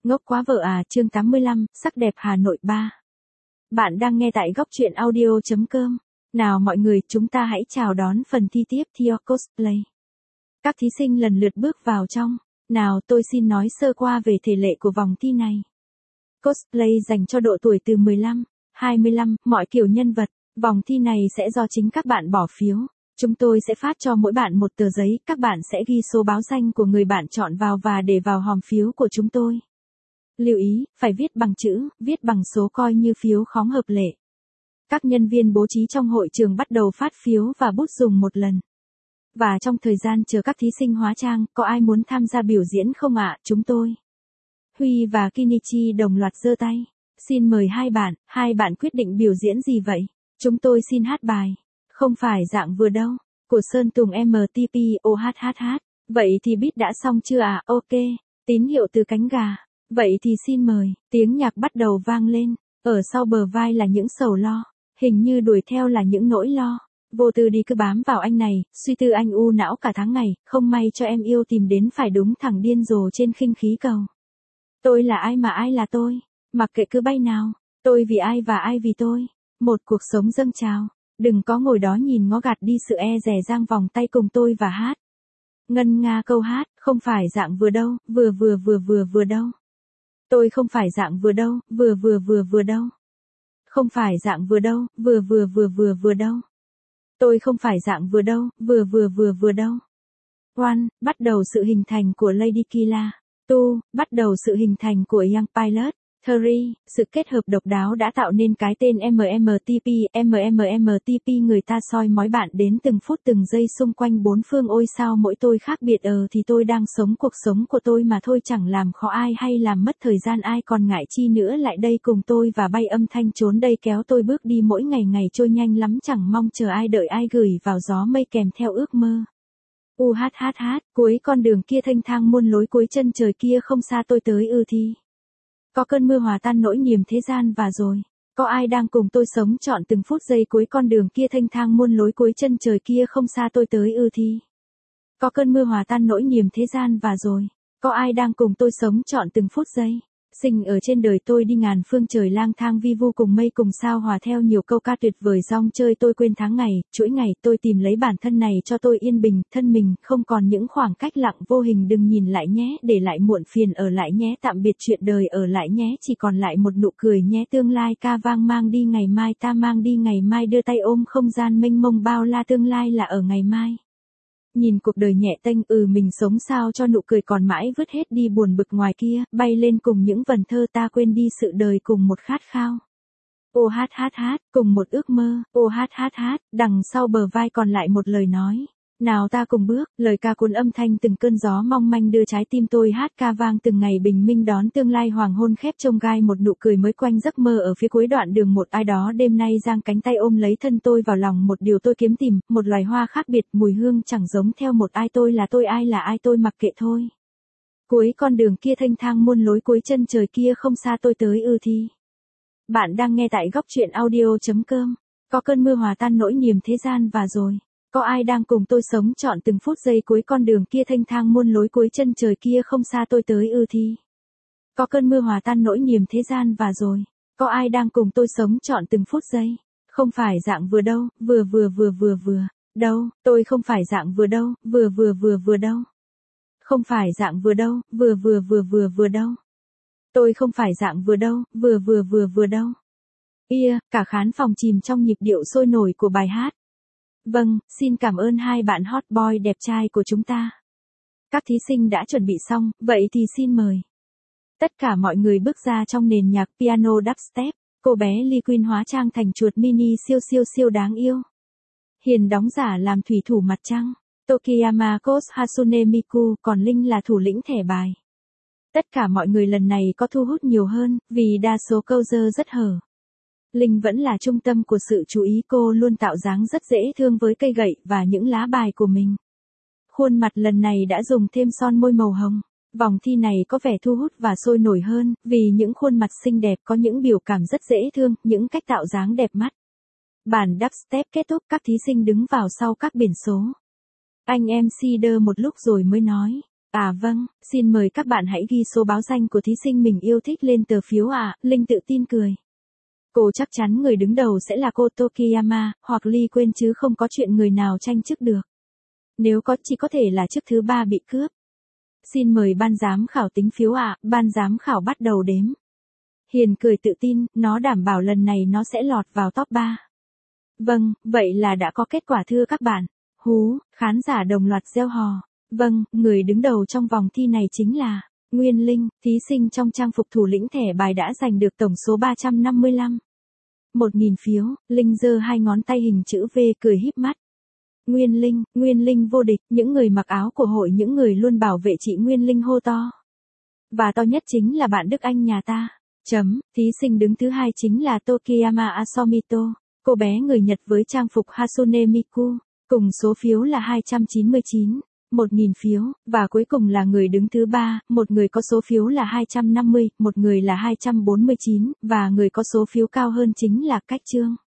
Ngốc quá vợ à, chương 85, sắc đẹp Hà Nội 3. Bạn đang nghe tại góc truyện audio.com. Nào mọi người, chúng ta hãy chào đón phần thi tiếp Theo Cosplay. Các thí sinh lần lượt bước vào trong. Nào tôi xin nói sơ qua về thể lệ của vòng thi này. Cosplay dành cho độ tuổi từ 15, 25, mọi kiểu nhân vật. Vòng thi này sẽ do chính các bạn bỏ phiếu. Chúng tôi sẽ phát cho mỗi bạn một tờ giấy, các bạn sẽ ghi số báo danh của người bạn chọn vào và để vào hòm phiếu của chúng tôi. Lưu ý, phải viết bằng chữ, viết bằng số coi như phiếu khóm hợp lệ. Các nhân viên bố trí trong hội trường bắt đầu phát phiếu và bút dùng một lần. Và trong thời gian chờ các thí sinh hóa trang, có ai muốn tham gia biểu diễn không ạ? Chúng tôi. Huy và Kinichi đồng loạt giơ tay. Xin mời hai bạn quyết định biểu diễn gì vậy? Chúng tôi xin hát bài. Không phải dạng vừa đâu. Của Sơn Tùng MTP OHHH. Vậy thì beat đã xong chưa ạ? Ok. Tín hiệu từ cánh gà. Vậy thì xin mời, tiếng nhạc bắt đầu vang lên, ở sau bờ vai là những sầu lo, hình như đuổi theo là những nỗi lo. Vô tư đi cứ bám vào anh này, suy tư anh u não cả tháng ngày, không may cho em yêu tìm đến phải đúng thằng điên rồ trên khinh khí cầu. Tôi là ai mà ai là tôi, mặc kệ cứ bay nào, tôi vì ai và ai vì tôi, một cuộc sống dâng trào, đừng có ngồi đó nhìn ngó gạt đi sự e dè giang vòng tay cùng tôi và hát. Ngân nga câu hát, không phải dạng vừa đâu, vừa đâu. Tôi không phải dạng vừa đâu, vừa đâu. Không phải dạng vừa đâu, vừa đâu. Tôi không phải dạng vừa đâu, vừa đâu. One, bắt đầu sự hình thành của Lady Killa. Two, bắt đầu sự hình thành của Young Pilot. Three, sự kết hợp độc đáo đã tạo nên cái tên MMTP. Người ta soi mói bạn đến từng phút từng giây xung quanh bốn phương. Ôi sao mỗi tôi khác biệt, thì tôi đang sống cuộc sống của tôi mà thôi, chẳng làm khó ai hay làm mất thời gian ai, còn ngại chi nữa lại đây cùng tôi và bay âm thanh trốn đây kéo tôi bước đi, mỗi ngày ngày trôi nhanh lắm chẳng mong chờ ai đợi ai gửi vào gió mây kèm theo ước mơ. UHHH, cuối con đường kia thênh thang muôn lối, cuối chân trời kia không xa tôi tới thì. Có cơn mưa hòa tan nỗi niềm thế gian và rồi. Có ai đang cùng tôi sống trọn từng phút giây cuối con đường kia thênh thang muôn lối, cuối chân trời kia không xa tôi tới thì. Có cơn mưa hòa tan nỗi niềm thế gian và rồi. Có ai đang cùng tôi sống trọn từng phút giây. Sinh ở trên đời tôi đi ngàn phương trời lang thang vi vu cùng mây cùng sao hòa theo nhiều câu ca tuyệt vời rong chơi tôi quên tháng ngày, chuỗi ngày tôi tìm lấy bản thân này cho tôi yên bình, thân mình không còn những khoảng cách lặng vô hình, đừng nhìn lại nhé, để lại muộn phiền ở lại nhé, tạm biệt chuyện đời ở lại nhé, chỉ còn lại một nụ cười nhé, tương lai ca vang mang đi ngày mai, ta mang đi ngày mai, đưa tay ôm không gian mênh mông bao la, tương lai là ở ngày mai. Nhìn cuộc đời nhẹ tênh, mình sống sao cho nụ cười còn mãi vứt hết đi buồn bực ngoài kia, bay lên cùng những vần thơ ta quên đi sự đời cùng một khát khao. OHHH, cùng một ước mơ, OHHH, đằng sau bờ vai còn lại một lời nói. Nào ta cùng bước, lời ca cuốn âm thanh từng cơn gió mong manh đưa trái tim tôi hát ca vang từng ngày bình minh đón tương lai hoàng hôn khép trông gai một nụ cười mới quanh giấc mơ ở phía cuối đoạn đường, một ai đó đêm nay giang cánh tay ôm lấy thân tôi vào lòng, một điều tôi kiếm tìm, một loài hoa khác biệt, mùi hương chẳng giống theo một ai, tôi là tôi, ai là ai tôi mặc kệ thôi. Cuối con đường kia thênh thang muôn lối, cuối chân trời kia không xa tôi tới thì. Bạn đang nghe tại góc truyện audio.com. Có cơn mưa hòa tan nỗi niềm thế gian và rồi. Có ai đang cùng tôi sống trọn từng phút giây cuối con đường kia thênh thang muôn lối, cuối chân trời kia không xa tôi tới thì. Có cơn mưa hòa tan nỗi niềm thế gian và rồi. Có ai đang cùng tôi sống trọn từng phút giây. Không phải dạng vừa đâu, vừa đâu, tôi không phải dạng vừa đâu, vừa đâu. Không phải dạng vừa đâu, vừa đâu. Tôi không phải dạng vừa đâu, vừa đâu. Cả khán phòng chìm trong nhịp điệu sôi nổi của bài hát. Vâng, xin cảm ơn hai bạn hot boy đẹp trai của chúng ta. Các thí sinh đã chuẩn bị xong, vậy thì xin mời. Tất cả mọi người bước ra trong nền nhạc piano dubstep, cô bé Ly Queen hóa trang thành chuột mini siêu đáng yêu. Hiền đóng giả làm thủy thủ mặt trăng, Tokiyama coach Hasune Miku, còn Linh là thủ lĩnh thẻ bài. Tất cả mọi người lần này có thu hút nhiều hơn, vì đa số câu dơ rất hở. Linh vẫn là trung tâm của sự chú ý, cô luôn tạo dáng rất dễ thương với cây gậy và những lá bài của mình. Khuôn mặt lần này đã dùng thêm son môi màu hồng. Vòng thi này có vẻ thu hút và sôi nổi hơn, vì những khuôn mặt xinh đẹp có những biểu cảm rất dễ thương, những cách tạo dáng đẹp mắt. Bản dubstep kết thúc, các thí sinh đứng vào sau các biển số. Anh MC đơ một lúc rồi mới nói. À vâng, xin mời các bạn hãy ghi số báo danh của thí sinh mình yêu thích lên tờ phiếu ạ, Linh tự tin cười. Cô chắc chắn người đứng đầu sẽ là cô Tokiyama, hoặc Ly quên chứ không có chuyện người nào tranh chức được. Nếu có chỉ có thể là chức thứ 3 bị cướp. Xin mời ban giám khảo tính phiếu ạ, ban giám khảo bắt đầu đếm. Hiền cười tự tin, nó đảm bảo lần này nó sẽ lọt vào top 3. Vâng, vậy là đã có kết quả thưa các bạn. Hú, khán giả đồng loạt reo hò. Vâng, người đứng đầu trong vòng thi này chính là Nguyên Linh, thí sinh trong trang phục thủ lĩnh thẻ bài đã giành được tổng số 355. 1.000 phiếu, Linh giơ hai ngón tay hình chữ V cười híp mắt. Nguyên Linh vô địch, những người mặc áo của hội những người luôn bảo vệ chị Nguyên Linh hô to. Và to nhất chính là bạn Đức Anh nhà ta. Thí sinh đứng thứ 2 chính là Tokiyama Asomito, cô bé người Nhật với trang phục Hasune Miku, cùng số phiếu là 299. 1.000 phiếu, và cuối cùng là người đứng thứ 3, một người có số phiếu là 250, một người là 249, và người có số phiếu cao hơn chính là Cách Trương.